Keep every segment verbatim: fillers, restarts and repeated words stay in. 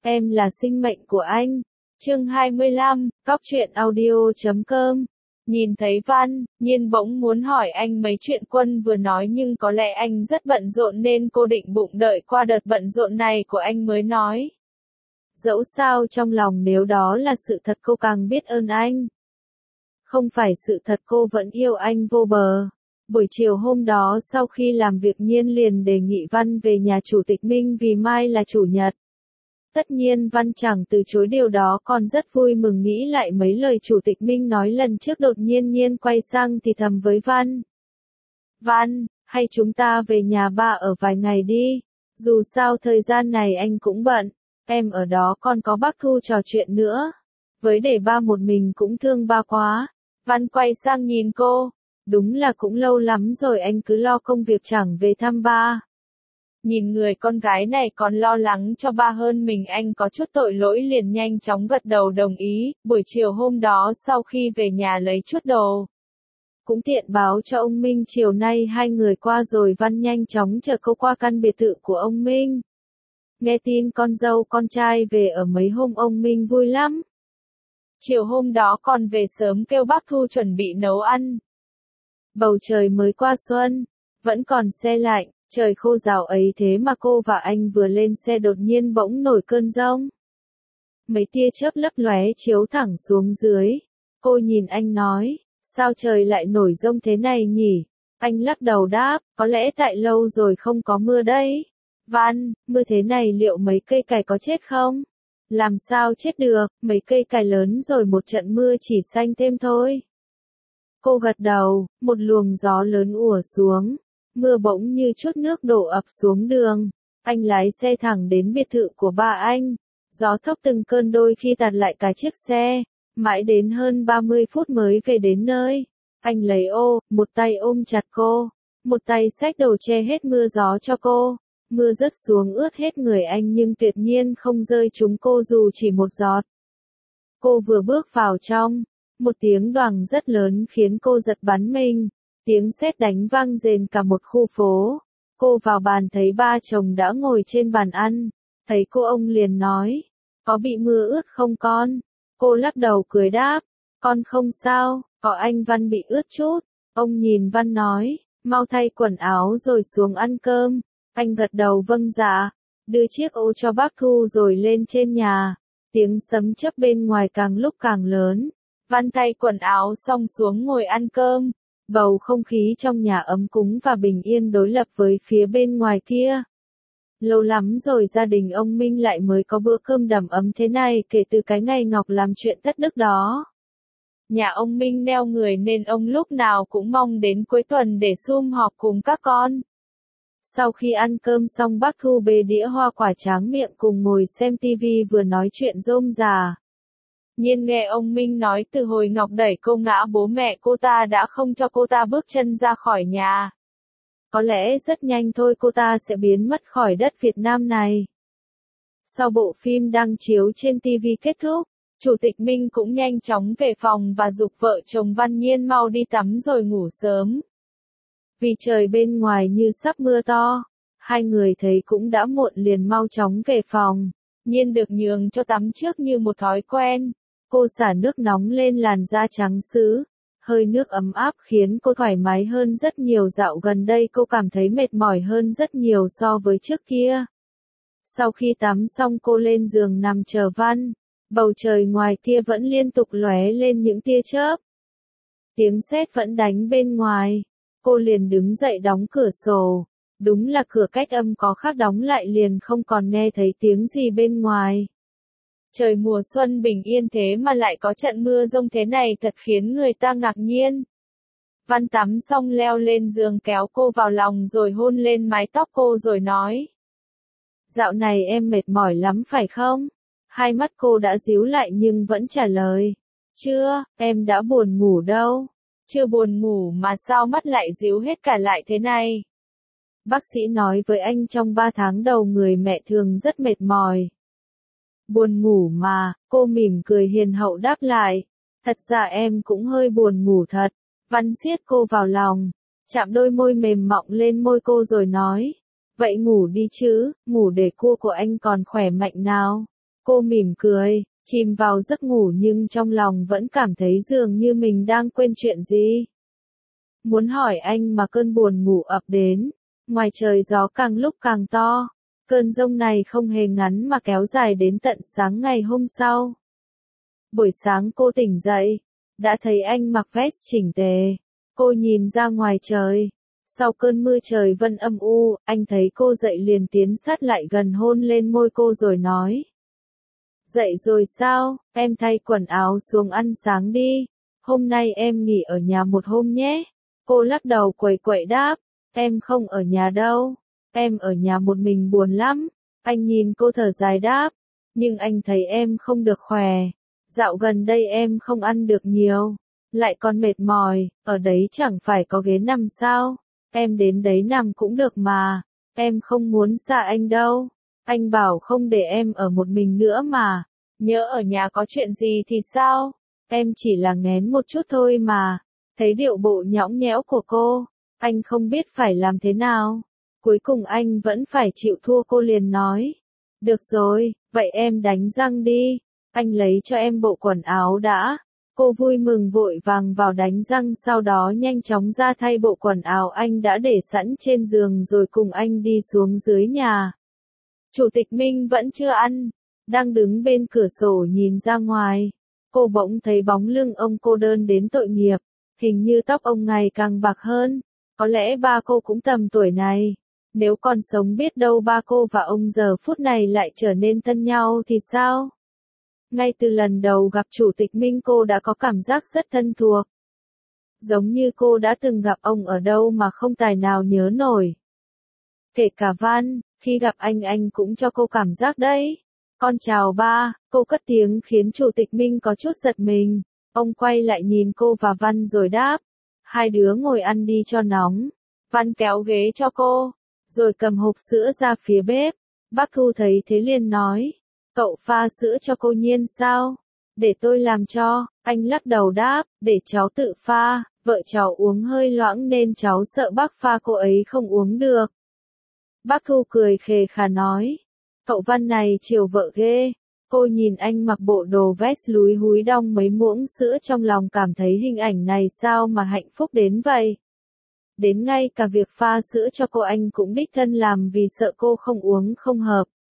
Em là sinh mệnh của anh. Chương hai mươi lăm, Cóc truyện audio chấm com. Nhìn thấy Văn, Nhiên bỗng muốn hỏi anh mấy chuyện Quân vừa nói nhưng có lẽ anh rất bận rộn nên cô định bụng đợi qua đợt bận rộn này của anh mới nói. Dẫu sao trong lòng nếu đó là sự thật cô càng biết ơn anh. Không phải sự thật cô vẫn yêu anh vô bờ. Buổi chiều hôm đó sau khi làm việc Nhiên liền đề nghị Văn về nhà Chủ tịch Minh vì mai là Chủ nhật. Tất nhiên Văn chẳng từ chối điều đó còn rất vui mừng nghĩ lại mấy lời Chủ tịch Minh nói lần trước đột nhiên Nhiên quay sang thì thầm với Văn. Văn, hay chúng ta về nhà ba ở vài ngày đi, dù sao thời gian này anh cũng bận, em ở đó còn có bác Thu trò chuyện nữa. Với để ba một mình cũng thương ba quá. Văn quay sang nhìn cô, đúng là cũng lâu lắm rồi anh cứ lo công việc chẳng về thăm ba. Nhìn người con gái này còn lo lắng cho ba hơn mình anh có chút tội lỗi liền nhanh chóng gật đầu đồng ý. Buổi chiều hôm đó sau khi về nhà lấy chút đồ, cũng tiện báo cho ông Minh chiều nay hai người qua rồi Văn nhanh chóng chở cô qua căn biệt thự của ông Minh. Nghe tin con dâu con trai về ở mấy hôm ông Minh vui lắm. Chiều hôm đó còn về sớm kêu bác Thu chuẩn bị nấu ăn. Bầu trời mới qua xuân, vẫn còn se lạnh. Trời khô rào ấy thế mà cô và anh vừa lên xe đột nhiên bỗng nổi cơn giông. Mấy tia chớp lấp lóe chiếu thẳng xuống dưới. Cô nhìn anh nói, sao trời lại nổi giông thế này nhỉ? Anh lắc đầu đáp, có lẽ tại lâu rồi không có mưa đấy. Văn, mưa thế này liệu mấy cây cải có chết không? Làm sao chết được, mấy cây cải lớn rồi một trận mưa chỉ xanh thêm thôi. Cô gật đầu, một luồng gió lớn ùa xuống. Mưa bỗng như chút nước đổ ập xuống đường. Anh lái xe thẳng đến biệt thự của ba anh. Gió thốc từng cơn đôi khi tạt lại cả chiếc xe. Mãi đến hơn ba mươi phút mới về đến nơi. Anh lấy ô, một tay ôm chặt cô. Một tay xách đồ che hết mưa gió cho cô. Mưa rớt xuống ướt hết người anh nhưng tuyệt nhiên không rơi trúng cô dù chỉ một giọt. Cô vừa bước vào trong. Một tiếng đoàng rất lớn khiến cô giật bắn mình. Tiếng sét đánh vang rền cả một khu phố. Cô vào bàn thấy ba chồng đã ngồi trên bàn ăn. Thấy cô ông liền nói. Có bị mưa ướt không con? Cô lắc đầu cười đáp. Con không sao, có anh Văn bị ướt chút. Ông nhìn Văn nói. Mau thay quần áo rồi xuống ăn cơm. Anh gật đầu vâng dạ. Đưa chiếc ô cho bác Thu rồi lên trên nhà. Tiếng sấm chớp bên ngoài càng lúc càng lớn. Văn thay quần áo xong xuống ngồi ăn cơm. Bầu không khí trong nhà ấm cúng và bình yên đối lập với phía bên ngoài kia. Lâu lắm rồi gia đình ông Minh lại mới có bữa cơm đầm ấm thế này kể từ cái ngày Ngọc làm chuyện thất đức đó. Nhà ông Minh neo người nên ông lúc nào cũng mong đến cuối tuần để sum họp cùng các con. Sau khi ăn cơm xong bác Thu bê đĩa hoa quả tráng miệng cùng ngồi xem tivi vừa nói chuyện rôm rà. Nhiên nghe ông Minh nói từ hồi Ngọc đẩy cô ngã bố mẹ cô ta đã không cho cô ta bước chân ra khỏi nhà. Có lẽ rất nhanh thôi cô ta sẽ biến mất khỏi đất Việt Nam này. Sau bộ phim đang chiếu trên tivi kết thúc, Chủ tịch Minh cũng nhanh chóng về phòng và giục vợ chồng Văn Nhiên mau đi tắm rồi ngủ sớm. Vì trời bên ngoài như sắp mưa to, hai người thấy cũng đã muộn liền mau chóng về phòng. Nhiên được nhường cho tắm trước như một thói quen. Cô xả nước nóng lên làn da trắng sứ. Hơi nước ấm áp khiến cô thoải mái hơn rất nhiều dạo gần đây cô cảm thấy mệt mỏi hơn rất nhiều so với trước kia. Sau khi tắm xong cô lên giường nằm chờ Văn. Bầu trời ngoài kia vẫn liên tục lóe lên những tia chớp. Tiếng sét vẫn đánh bên ngoài. Cô liền đứng dậy đóng cửa sổ. Đúng là cửa cách âm có khác đóng lại liền không còn nghe thấy tiếng gì bên ngoài. Trời mùa xuân bình yên thế mà lại có trận mưa giông thế này thật khiến người ta ngạc nhiên. Văn tắm xong leo lên giường kéo cô vào lòng rồi hôn lên mái tóc cô rồi nói. Dạo này em mệt mỏi lắm phải không? Hai mắt cô đã díu lại nhưng vẫn trả lời. Chưa, em đã buồn ngủ đâu. Chưa buồn ngủ mà sao mắt lại díu hết cả lại thế này? Bác sĩ nói với anh trong ba tháng đầu người mẹ thường rất mệt mỏi. Buồn ngủ mà, cô mỉm cười hiền hậu đáp lại. Thật ra em cũng hơi buồn ngủ thật. Văn siết cô vào lòng, chạm đôi môi mềm mọng lên môi cô rồi nói. Vậy ngủ đi chứ, ngủ để cua của anh còn khỏe mạnh nào. Cô mỉm cười, chìm vào giấc ngủ nhưng trong lòng vẫn cảm thấy dường như mình đang quên chuyện gì. Muốn hỏi anh mà cơn buồn ngủ ập đến. Ngoài trời gió càng lúc càng to. Cơn giông này không hề ngắn mà kéo dài đến tận sáng ngày hôm sau. Buổi sáng cô tỉnh dậy, đã thấy anh mặc vest chỉnh tề. Cô nhìn ra ngoài trời. Sau cơn mưa trời vân âm u, anh thấy cô dậy liền tiến sát lại gần hôn lên môi cô rồi nói. Dậy rồi sao, em thay quần áo xuống ăn sáng đi. Hôm nay em nghỉ ở nhà một hôm nhé. Cô lắc đầu quẩy quậy đáp. Em không ở nhà đâu. Em ở nhà một mình buồn lắm. Anh nhìn cô thở dài đáp. Nhưng anh thấy em không được khỏe. Dạo gần đây em không ăn được nhiều. Lại còn mệt mỏi, ở đấy chẳng phải có ghế nằm sao. Em đến đấy nằm cũng được mà. Em không muốn xa anh đâu. Anh bảo không để em ở một mình nữa mà. Nhớ ở nhà có chuyện gì thì sao? Em chỉ là nghén một chút thôi mà. Thấy điệu bộ nhõng nhẽo của cô, anh không biết phải làm thế nào. Cuối cùng anh vẫn phải chịu thua, cô liền nói. Được rồi, vậy em đánh răng đi. Anh lấy cho em bộ quần áo đã. Cô vui mừng vội vàng vào đánh răng, sau đó nhanh chóng ra thay bộ quần áo anh đã để sẵn trên giường rồi cùng anh đi xuống dưới nhà. Chủ tịch Minh vẫn chưa ăn, đang đứng bên cửa sổ nhìn ra ngoài. Cô bỗng thấy bóng lưng ông cô đơn đến tội nghiệp, hình như tóc ông ngày càng bạc hơn. Có lẽ ba cô cũng tầm tuổi này. Nếu còn sống biết đâu ba cô và ông giờ phút này lại trở nên thân nhau thì sao? Ngay từ lần đầu gặp Chủ tịch Minh cô đã có cảm giác rất thân thuộc. Giống như cô đã từng gặp ông ở đâu mà không tài nào nhớ nổi. Kể cả Văn, khi gặp anh anh cũng cho cô cảm giác đấy. Con chào ba, cô cất tiếng khiến Chủ tịch Minh có chút giật mình. Ông quay lại nhìn cô và Văn rồi đáp. Hai đứa ngồi ăn đi cho nóng. Văn kéo ghế cho cô, rồi cầm hộp sữa ra phía bếp. Bác Thu thấy thế liền nói. Cậu pha sữa cho cô Nhiên sao? Để tôi làm cho. Anh lắc đầu đáp, để cháu tự pha. Vợ cháu uống hơi loãng nên cháu sợ bác pha cô ấy không uống được. Bác Thu cười khề khà nói. Cậu Văn này chiều vợ ghê. Cô nhìn anh mặc bộ đồ vest lúi húi đong mấy muỗng sữa, trong lòng cảm thấy hình ảnh này sao mà hạnh phúc đến vậy. Đến ngay cả việc pha sữa cho cô anh cũng đích thân làm vì sợ cô không uống không hợp.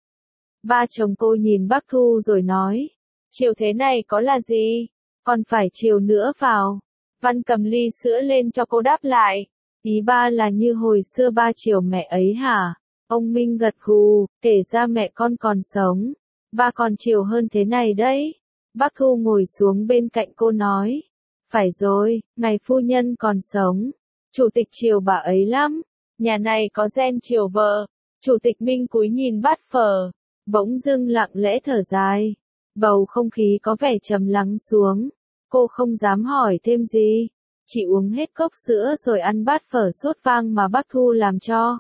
Ba chồng cô nhìn bác Thu rồi nói. Chiều thế này có là gì? Còn phải chiều nữa vào. Văn cầm ly sữa lên cho cô đáp lại. Ý ba là như hồi xưa ba chiều mẹ ấy hả? Ông Minh gật gù, kể ra mẹ con còn sống. Ba còn chiều hơn thế này đấy. Bác Thu ngồi xuống bên cạnh cô nói. Phải rồi, ngày phu nhân còn sống. Chủ tịch chiều bà ấy lắm. Nhà này có gen chiều vợ. Chủ tịch Minh cúi nhìn bát phở. Bỗng dưng lặng lẽ thở dài. Bầu không khí có vẻ trầm lắng xuống. Cô không dám hỏi thêm gì. Chỉ uống hết cốc sữa rồi ăn bát phở sốt vang mà bác Thu làm cho.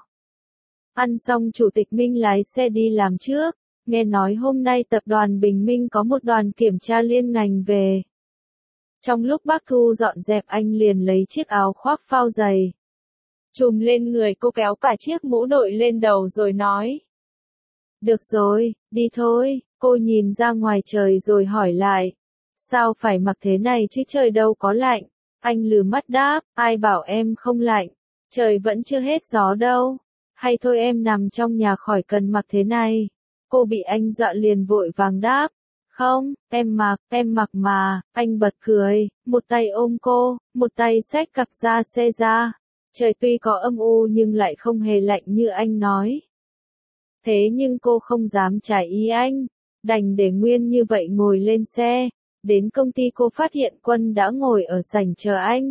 Ăn xong Chủ tịch Minh lái xe đi làm trước. Nghe nói hôm nay tập đoàn Bình Minh có một đoàn kiểm tra liên ngành về. Trong lúc bác Thu dọn dẹp anh liền lấy chiếc áo khoác phao dày. Trùm lên người cô, kéo cả chiếc mũ đội lên đầu rồi nói. Được rồi, đi thôi. Cô nhìn ra ngoài trời rồi hỏi lại. Sao phải mặc thế này chứ trời đâu có lạnh. Anh lừ mắt đáp, ai bảo em không lạnh. Trời vẫn chưa hết gió đâu. Hay thôi em nằm trong nhà khỏi cần mặc thế này. Cô bị anh dọa liền vội vàng đáp. Không, em mặc, em mặc mà. Anh bật cười, một tay ôm cô, một tay xách cặp ra xe ra. Trời tuy có âm u nhưng lại không hề lạnh như anh nói. Thế nhưng cô không dám trái ý anh. Đành để nguyên như vậy ngồi lên xe. Đến công ty cô phát hiện Quân đã ngồi ở sảnh chờ anh.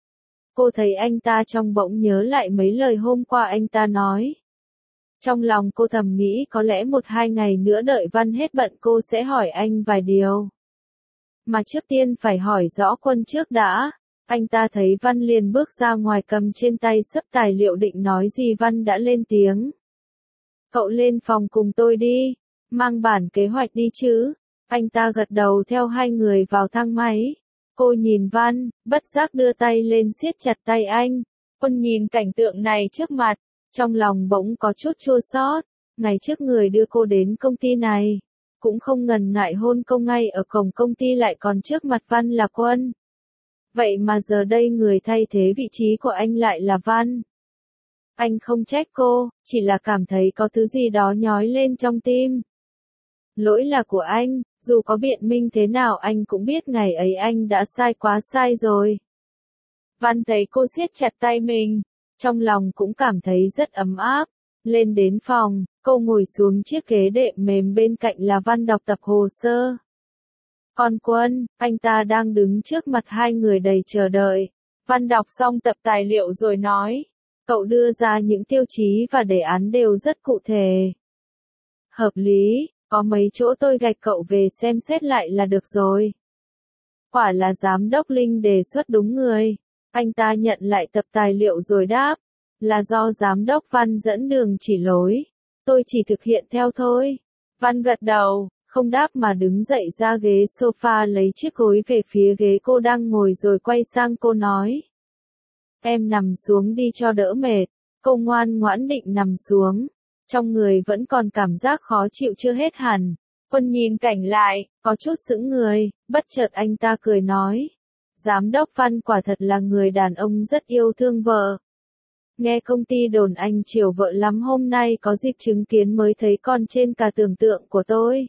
Cô thấy anh ta trong bỗng nhớ lại mấy lời hôm qua anh ta nói. Trong lòng cô thầm nghĩ có lẽ một hai ngày nữa đợi Văn hết bận cô sẽ hỏi anh vài điều. Mà trước tiên phải hỏi rõ Quân trước đã. Anh ta thấy Văn liền bước ra ngoài cầm trên tay xấp tài liệu định nói gì, Văn đã lên tiếng. Cậu lên phòng cùng tôi đi. Mang bản kế hoạch đi chứ. Anh ta gật đầu theo hai người vào thang máy. Cô nhìn Văn, bất giác đưa tay lên siết chặt tay anh. Quân nhìn cảnh tượng này trước mặt. Trong lòng bỗng có chút chua xót. Ngày trước người đưa cô đến công ty này. cũng không ngần ngại hôn cô ngay ở cổng công ty lại còn trước mặt Văn là Quân. Vậy mà giờ đây người thay thế vị trí của anh lại là Văn. Anh không trách cô, chỉ là cảm thấy có thứ gì đó nhói lên trong tim. Lỗi là của anh, dù có biện minh thế nào anh cũng biết ngày ấy anh đã sai quá sai rồi. Văn thấy cô siết chặt tay mình, trong lòng cũng cảm thấy rất ấm áp. Lên đến phòng, cô ngồi xuống chiếc ghế đệm mềm bên cạnh là Văn đọc tập hồ sơ. Còn Quân, anh ta đang đứng trước mặt hai người đầy chờ đợi. Văn đọc xong tập tài liệu rồi nói. Cậu đưa ra những tiêu chí và đề án đều rất cụ thể. Hợp lý, có mấy chỗ tôi gạch cậu về xem xét lại là được rồi. Quả là giám đốc Linh đề xuất đúng người. Anh ta nhận lại tập tài liệu rồi đáp. Là do giám đốc Văn dẫn đường chỉ lối. Tôi chỉ thực hiện theo thôi. Văn gật đầu, không đáp mà đứng dậy ra ghế sofa lấy chiếc gối về phía ghế cô đang ngồi rồi quay sang cô nói. Em nằm xuống đi cho đỡ mệt. Cô ngoan ngoãn định nằm xuống. Trong người vẫn còn cảm giác khó chịu chưa hết hẳn. Quân nhìn cảnh lại, có chút sững người, bất chợt anh ta cười nói. Giám đốc Văn quả thật là người đàn ông rất yêu thương vợ. Nghe công ty đồn anh chiều vợ lắm, hôm nay có dịp chứng kiến mới thấy con trên cả tưởng tượng của tôi.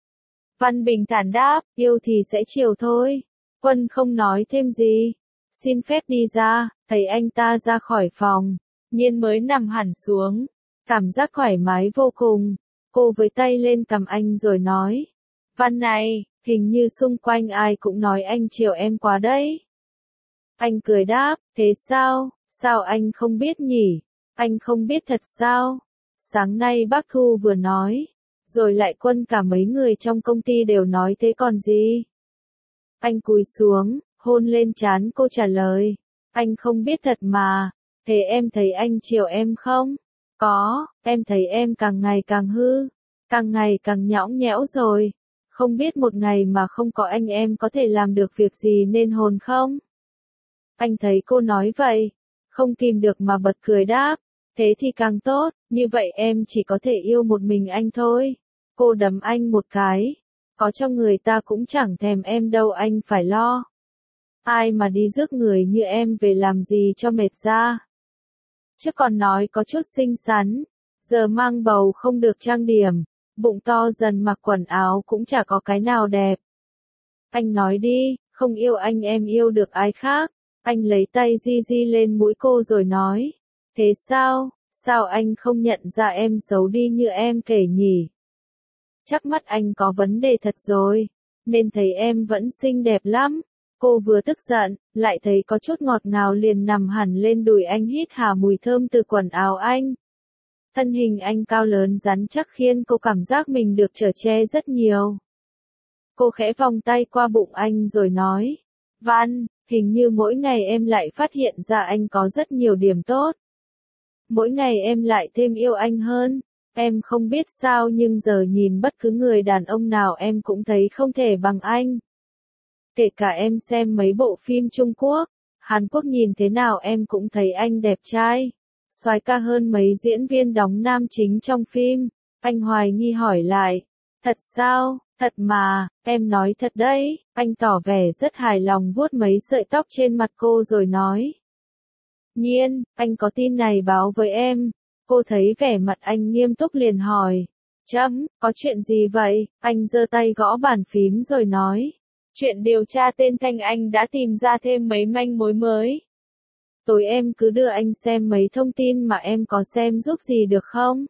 Văn bình thản đáp, yêu thì sẽ chiều thôi. Quân không nói thêm gì. Xin phép đi ra, thấy anh ta ra khỏi phòng. Nhiên mới nằm hẳn xuống. Cảm giác thoải mái vô cùng. Cô với tay lên cằm anh rồi nói. Văn này, hình như xung quanh ai cũng nói anh chiều em quá đấy. Anh cười đáp, thế sao, sao anh không biết nhỉ? Anh không biết thật sao? Sáng nay bác Thu vừa nói. Rồi lại Quân cả mấy người trong công ty đều nói thế còn gì? Anh cúi xuống, hôn lên trán cô trả lời. Anh không biết thật mà. Thế em thấy anh chiều em không? Có, em thấy em càng ngày càng hư. Càng ngày càng nhõng nhẽo rồi. Không biết một ngày mà không có anh em có thể làm được việc gì nên hồn không? Anh thấy cô nói vậy. Không kìm được mà bật cười đáp. Thế thì càng tốt, như vậy em chỉ có thể yêu một mình anh thôi. Cô đấm anh một cái. Có cho người ta cũng chẳng thèm em đâu, anh phải lo. Ai mà đi rước người như em về làm gì cho mệt ra. Chứ còn nói có chút xinh xắn. Giờ mang bầu không được trang điểm. Bụng to dần mặc quần áo cũng chả có cái nào đẹp. Anh nói đi, không yêu anh em yêu được ai khác. Anh lấy tay di di lên mũi cô rồi nói. Thế sao, sao anh không nhận ra em xấu đi như em kể nhỉ? Chắc mắt anh có vấn đề thật rồi, nên thấy em vẫn xinh đẹp lắm. Cô vừa tức giận, lại thấy có chút ngọt ngào liền nằm hẳn lên đùi anh hít hà mùi thơm từ quần áo anh. Thân hình anh cao lớn rắn chắc khiến cô cảm giác mình được chở che rất nhiều. Cô khẽ vòng tay qua bụng anh rồi nói. Văn, hình như mỗi ngày em lại phát hiện ra anh có rất nhiều điểm tốt. Mỗi ngày em lại thêm yêu anh hơn. Em không biết sao nhưng giờ nhìn bất cứ người đàn ông nào em cũng thấy không thể bằng anh. Kể cả em xem mấy bộ phim Trung Quốc, Hàn Quốc nhìn thế nào em cũng thấy anh đẹp trai. Soái ca hơn mấy diễn viên đóng nam chính trong phim. Anh hoài nghi hỏi lại. Thật sao, thật mà, em nói thật đấy. Anh tỏ vẻ rất hài lòng vuốt mấy sợi tóc trên mặt cô rồi nói. Nhiên, anh có tin này báo với em. Cô thấy vẻ mặt anh nghiêm túc liền hỏi. Chấm, có chuyện gì vậy? Anh giơ tay gõ bàn phím rồi nói. Chuyện điều tra tên Thanh Anh đã tìm ra thêm mấy manh mối mới. Tối em cứ đưa anh xem mấy thông tin mà em có xem giúp gì được không?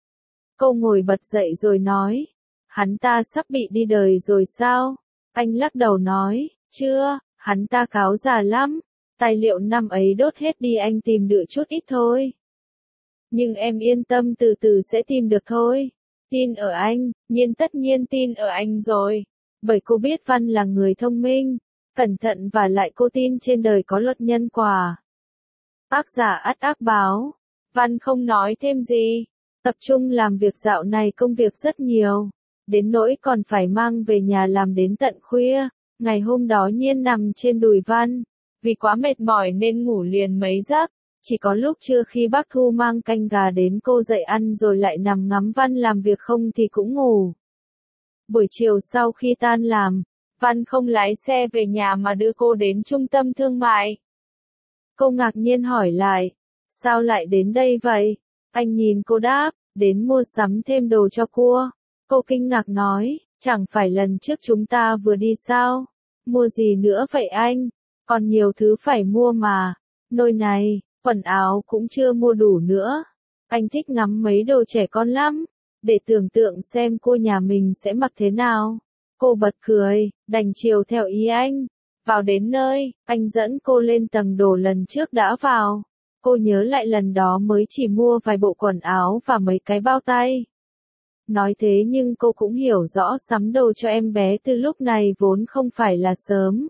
Cô ngồi bật dậy rồi nói. Hắn ta sắp bị đi đời rồi sao? Anh lắc đầu nói. Chưa, hắn ta cáo già lắm. Tài liệu năm ấy đốt hết đi, anh tìm được chút ít thôi. Nhưng em yên tâm, từ từ sẽ tìm được thôi. Tin ở anh, Nhiên tất nhiên tin ở anh rồi. Bởi cô biết Văn là người thông minh, cẩn thận và lại cô tin trên đời có luật nhân quả. Tác giả ắt ác báo. Văn không nói thêm gì. Tập trung làm việc, dạo này công việc rất nhiều. Đến nỗi còn phải mang về nhà làm đến tận khuya. Ngày hôm đó Nhiên nằm trên đùi Văn. Vì quá mệt mỏi nên ngủ liền mấy giấc. Chỉ có lúc trưa khi bác Thu mang canh gà đến cô dậy ăn rồi lại nằm ngắm Văn làm việc không thì cũng ngủ. Buổi chiều sau khi tan làm, Văn không lái xe về nhà mà đưa cô đến trung tâm thương mại. Cô ngạc nhiên hỏi lại, sao lại đến đây vậy? Anh nhìn cô đáp, đến mua sắm thêm đồ cho cua. Cô kinh ngạc nói, chẳng phải lần trước chúng ta vừa đi sao? Mua gì nữa vậy anh? Còn nhiều thứ phải mua mà. Nôi này, quần áo cũng chưa mua đủ nữa. Anh thích ngắm mấy đồ trẻ con lắm, để tưởng tượng xem cô nhà mình sẽ mặc thế nào. Cô bật cười, đành chiều theo ý anh. Vào đến nơi, anh dẫn cô lên tầng đồ lần trước đã vào. Cô nhớ lại lần đó mới chỉ mua vài bộ quần áo và mấy cái bao tay. Nói thế nhưng cô cũng hiểu rõ sắm đồ cho em bé từ lúc này vốn không phải là sớm.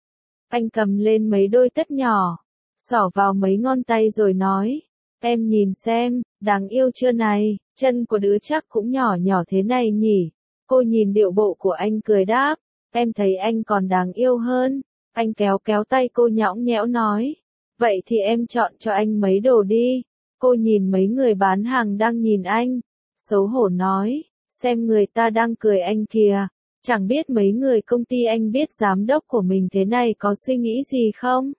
Anh cầm lên mấy đôi tất nhỏ, xỏ vào mấy ngón tay rồi nói, em nhìn xem, đáng yêu chưa này, chân của đứa chắc cũng nhỏ nhỏ thế này nhỉ. Cô nhìn điệu bộ của anh cười đáp, em thấy anh còn đáng yêu hơn. Anh kéo kéo tay cô nhõng nhẽo nói, vậy thì em chọn cho anh mấy đồ đi. Cô nhìn mấy người bán hàng đang nhìn anh, xấu hổ nói, xem người ta đang cười anh kìa, chẳng biết mấy người công ty anh biết giám đốc của mình thế này có suy nghĩ gì không?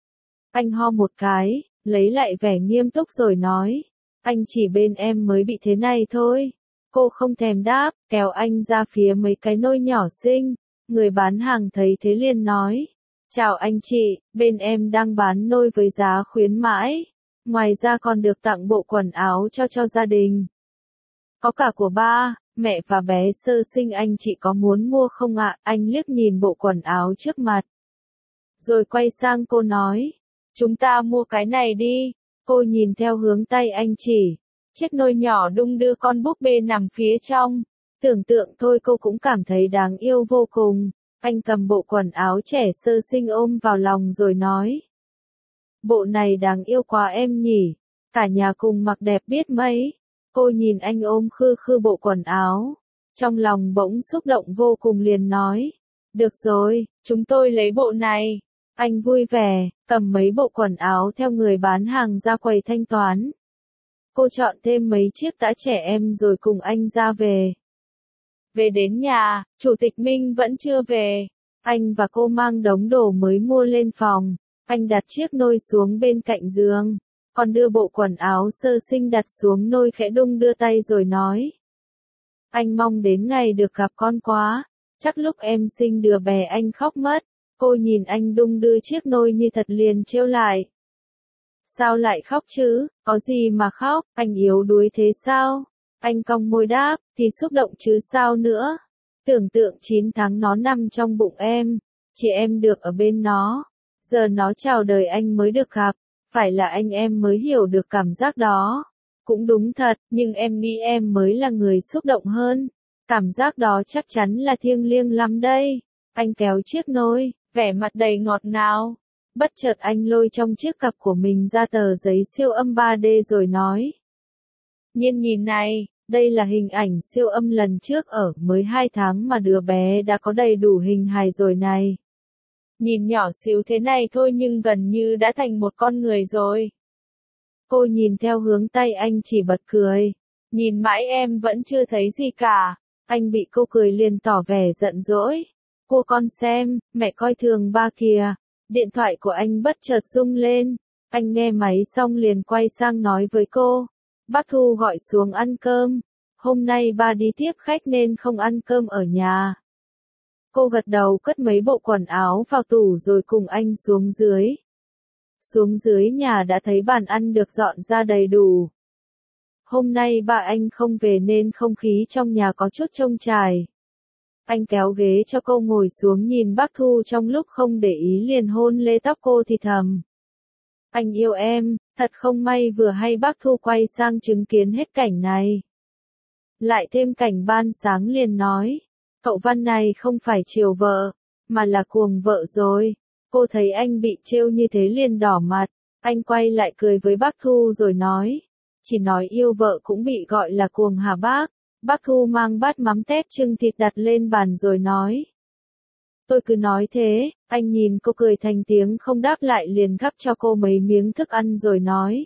Anh ho một cái, lấy lại vẻ nghiêm túc rồi nói, anh chỉ bên em mới bị thế này thôi. Cô không thèm đáp, kéo anh ra phía mấy cái nôi nhỏ xinh. Người bán hàng thấy thế liền nói, chào anh chị, bên em đang bán nôi với giá khuyến mãi. Ngoài ra còn được tặng bộ quần áo cho cho gia đình. Có cả của ba, mẹ và bé sơ sinh, anh chị có muốn mua không ạ? Anh liếc nhìn bộ quần áo trước mặt. Rồi quay sang cô nói, chúng ta mua cái này đi. Cô nhìn theo hướng tay anh chỉ. Chiếc nôi nhỏ đung đưa con búp bê nằm phía trong. Tưởng tượng thôi cô cũng cảm thấy đáng yêu vô cùng. Anh cầm bộ quần áo trẻ sơ sinh ôm vào lòng rồi nói. Bộ này đáng yêu quá em nhỉ. Cả nhà cùng mặc đẹp biết mấy. Cô nhìn anh ôm khư khư bộ quần áo. Trong lòng bỗng xúc động vô cùng liền nói. Được rồi, chúng tôi lấy bộ này. Anh vui vẻ, cầm mấy bộ quần áo theo người bán hàng ra quầy thanh toán. Cô chọn thêm mấy chiếc tã trẻ em rồi cùng anh ra về. Về đến nhà, Chủ tịch Minh vẫn chưa về. Anh và cô mang đống đồ mới mua lên phòng. Anh đặt chiếc nôi xuống bên cạnh giường. Còn đưa bộ quần áo sơ sinh đặt xuống nôi khẽ đung đưa tay rồi nói. Anh mong đến ngày được gặp con quá. Chắc lúc em sinh đứa bé anh khóc mất. Cô nhìn anh đung đưa chiếc nôi như thật liền trêu lại. Sao lại khóc chứ, có gì mà khóc, anh yếu đuối thế sao? Anh cong môi đáp, thì xúc động chứ sao nữa. Tưởng tượng chín tháng nó nằm trong bụng em, chị em được ở bên nó. Giờ nó chào đời anh mới được gặp, phải là anh em mới hiểu được cảm giác đó. Cũng đúng thật, nhưng em nghĩ em mới là người xúc động hơn. Cảm giác đó chắc chắn là thiêng liêng lắm đây. Anh kéo chiếc nôi, vẻ mặt đầy ngọt ngào. Bất chợt anh lôi trong chiếc cặp của mình ra tờ giấy siêu âm ba D rồi nói. Nhiên nhìn này, đây là hình ảnh siêu âm lần trước ở mới hai tháng mà đứa bé đã có đầy đủ hình hài rồi này. Nhìn nhỏ xíu thế này thôi nhưng gần như đã thành một con người rồi. Cô nhìn theo hướng tay anh chỉ bật cười. Nhìn mãi em vẫn chưa thấy gì cả. Anh bị cô cười liền tỏ vẻ giận dỗi. Cô con xem, mẹ coi thường ba kìa. Điện thoại của anh bất chợt rung lên. Anh nghe máy xong liền quay sang nói với cô. Bác Thu gọi xuống ăn cơm. Hôm nay ba đi tiếp khách nên không ăn cơm ở nhà. Cô gật đầu cất mấy bộ quần áo vào tủ rồi cùng anh xuống dưới. Xuống dưới nhà đã thấy bàn ăn được dọn ra đầy đủ. Hôm nay ba anh không về nên không khí trong nhà có chút trông trải. Anh kéo ghế cho cô ngồi xuống nhìn bác Thu trong lúc không để ý liền hôn lê tóc cô thì thầm. Anh yêu em, thật không may vừa hay bác Thu quay sang chứng kiến hết cảnh này. Lại thêm cảnh ban sáng liền nói. Cậu Văn này không phải chiều vợ, mà là cuồng vợ rồi. Cô thấy anh bị trêu như thế liền đỏ mặt. Anh quay lại cười với bác Thu rồi nói. Chỉ nói yêu vợ cũng bị gọi là cuồng hả bác? Bác Thu mang bát mắm tép trưng thịt đặt lên bàn rồi nói. Tôi cứ nói thế, anh nhìn cô cười thành tiếng không đáp lại liền gắp cho cô mấy miếng thức ăn rồi nói.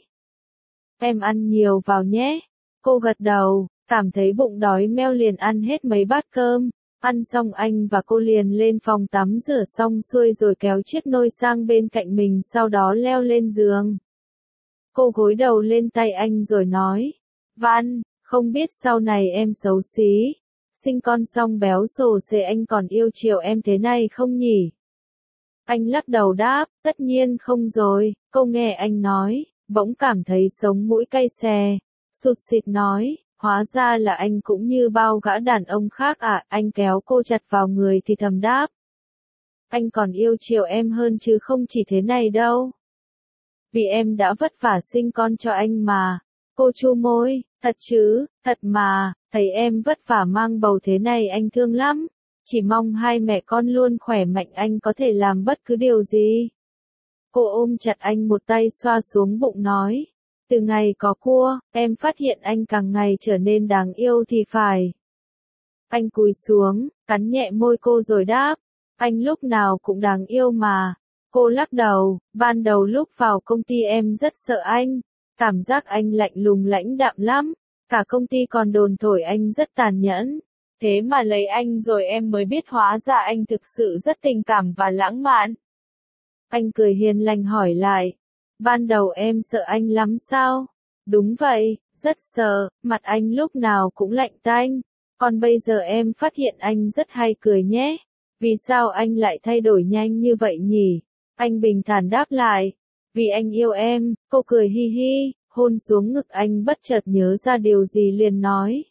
Em ăn nhiều vào nhé. Cô gật đầu, cảm thấy bụng đói meo liền ăn hết mấy bát cơm. Ăn xong anh và cô liền lên phòng tắm rửa xong xuôi rồi kéo chiếc nôi sang bên cạnh mình, sau đó leo lên giường. Cô gối đầu lên tay anh rồi nói, Văn, không biết sau này em xấu xí, sinh con xong béo xồ xề anh còn yêu chiều em thế này không nhỉ? Anh lắc đầu đáp, tất nhiên không rồi. Cô nghe anh nói, bỗng cảm thấy sống mũi cay xè, sụt sịt nói, hóa ra là anh cũng như bao gã đàn ông khác à. Anh kéo cô chặt vào người thì thầm đáp, anh còn yêu chiều em hơn chứ không chỉ thế này đâu. Vì em đã vất vả sinh con cho anh mà. Cô chu môi, thật chứ, thật mà, thấy em vất vả mang bầu thế này anh thương lắm. Chỉ mong hai mẹ con luôn khỏe mạnh, anh có thể làm bất cứ điều gì. Cô ôm chặt anh một tay xoa xuống bụng nói, từ ngày có cua, em phát hiện anh càng ngày trở nên đáng yêu thì phải. Anh cúi xuống, cắn nhẹ môi cô rồi đáp, anh lúc nào cũng đáng yêu mà. Cô lắc đầu, ban đầu lúc vào công ty em rất sợ anh, cảm giác anh lạnh lùng lãnh đạm lắm, cả công ty còn đồn thổi anh rất tàn nhẫn. Thế mà lấy anh rồi em mới biết hóa ra anh thực sự rất tình cảm và lãng mạn. Anh cười hiền lành hỏi lại, ban đầu em sợ anh lắm sao? Đúng vậy, rất sợ, mặt anh lúc nào cũng lạnh tanh. Còn bây giờ em phát hiện anh rất hay cười nhé. Vì sao anh lại thay đổi nhanh như vậy nhỉ? Anh bình thản đáp lại, vì anh yêu em. Cô cười hi hi, hôn xuống ngực anh, bất chợt nhớ ra điều gì liền nói,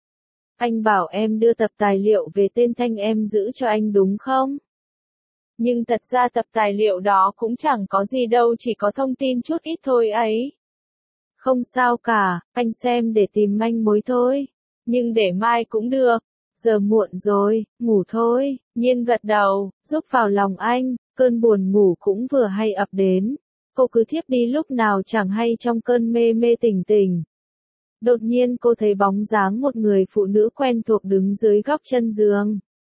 anh bảo em đưa tập tài liệu về tên Thanh em giữ cho anh đúng không? Nhưng thật ra tập tài liệu đó cũng chẳng có gì đâu, chỉ có thông tin chút ít thôi ấy. Không sao cả, anh xem để tìm manh mối thôi. Nhưng để mai cũng được. Giờ muộn rồi, ngủ thôi. Nhiên gật đầu, giúp vào lòng anh, cơn buồn ngủ cũng vừa hay ập đến. Cô cứ thiếp đi lúc nào chẳng hay trong cơn mê mê tỉnh tỉnh. Đột nhiên cô thấy bóng dáng một người phụ nữ quen thuộc đứng dưới góc chân giường.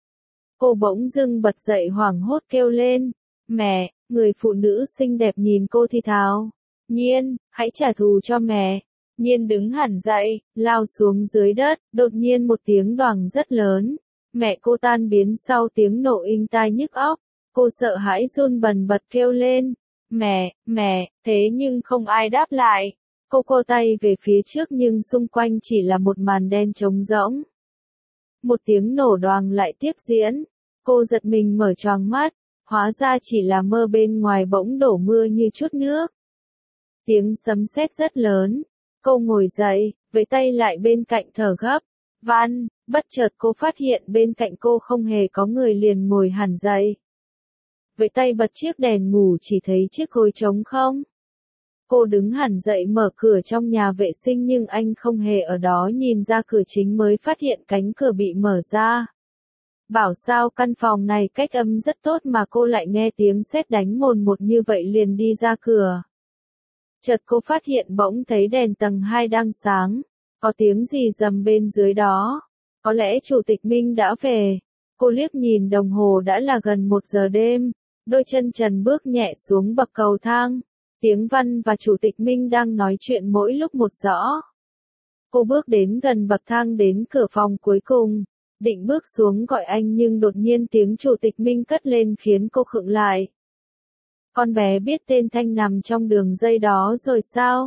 Cô bỗng dưng bật dậy hoảng hốt kêu lên, mẹ. Người phụ nữ xinh đẹp nhìn cô thì thào, Nhiên, hãy trả thù cho mẹ. Nhiên đứng hẳn dậy, lao xuống dưới đất, đột nhiên một tiếng đoàng rất lớn. Mẹ cô tan biến sau tiếng nổ inh tai nhức óc. Cô sợ hãi run bần bật kêu lên, mẹ, mẹ, thế nhưng không ai đáp lại. Cô cô tay về phía trước nhưng xung quanh chỉ là một màn đen trống rỗng. Một tiếng nổ đoàng lại tiếp diễn. Cô giật mình mở choàng mắt, hóa ra chỉ là mơ, bên ngoài bỗng đổ mưa như chút nước. Tiếng sấm sét rất lớn. Cô ngồi dậy, với tay lại bên cạnh thở gấp. Văn, bất chợt cô phát hiện bên cạnh cô không hề có người, liền ngồi hẳn dậy. Với tay bật chiếc đèn ngủ, chỉ thấy chiếc gối trống không. Cô đứng hẳn dậy mở cửa trong nhà vệ sinh nhưng anh không hề ở đó, nhìn ra cửa chính mới phát hiện cánh cửa bị mở ra. Bảo sao căn phòng này cách âm rất tốt mà cô lại nghe tiếng sét đánh mồn một như vậy, liền đi ra cửa. Chợt cô phát hiện bỗng thấy đèn tầng hai đang sáng, có tiếng gì rầm bên dưới đó. Có lẽ Chủ tịch Minh đã về. Cô liếc nhìn đồng hồ, đã là gần một giờ đêm, đôi chân trần bước nhẹ xuống bậc cầu thang. Tiếng Văn và Chủ tịch Minh đang nói chuyện mỗi lúc một rõ. Cô bước đến gần bậc thang, đến cửa phòng cuối cùng, định bước xuống gọi anh nhưng đột nhiên tiếng Chủ tịch Minh cất lên khiến cô khựng lại. Con bé biết tên Thanh nằm trong đường dây đó rồi sao?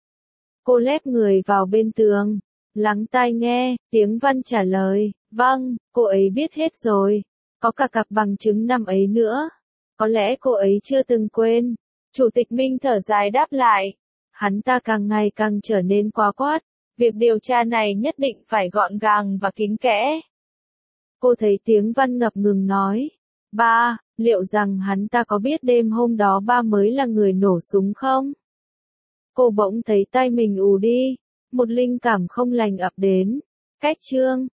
Cô lép người vào bên tường, lắng tai nghe, tiếng Văn trả lời, vâng, cô ấy biết hết rồi. Có cả cặp bằng chứng năm ấy nữa. Có lẽ cô ấy chưa từng quên. Chủ tịch Minh thở dài đáp lại. Hắn ta càng ngày càng trở nên quá quát. Việc điều tra này nhất định phải gọn gàng và kín kẽ. Cô thấy tiếng Văn ngập ngừng nói. Ba, liệu rằng hắn ta có biết đêm hôm đó ba mới là người nổ súng không? Cô bỗng thấy tai mình ù đi. Một linh cảm không lành ập đến. Cách chương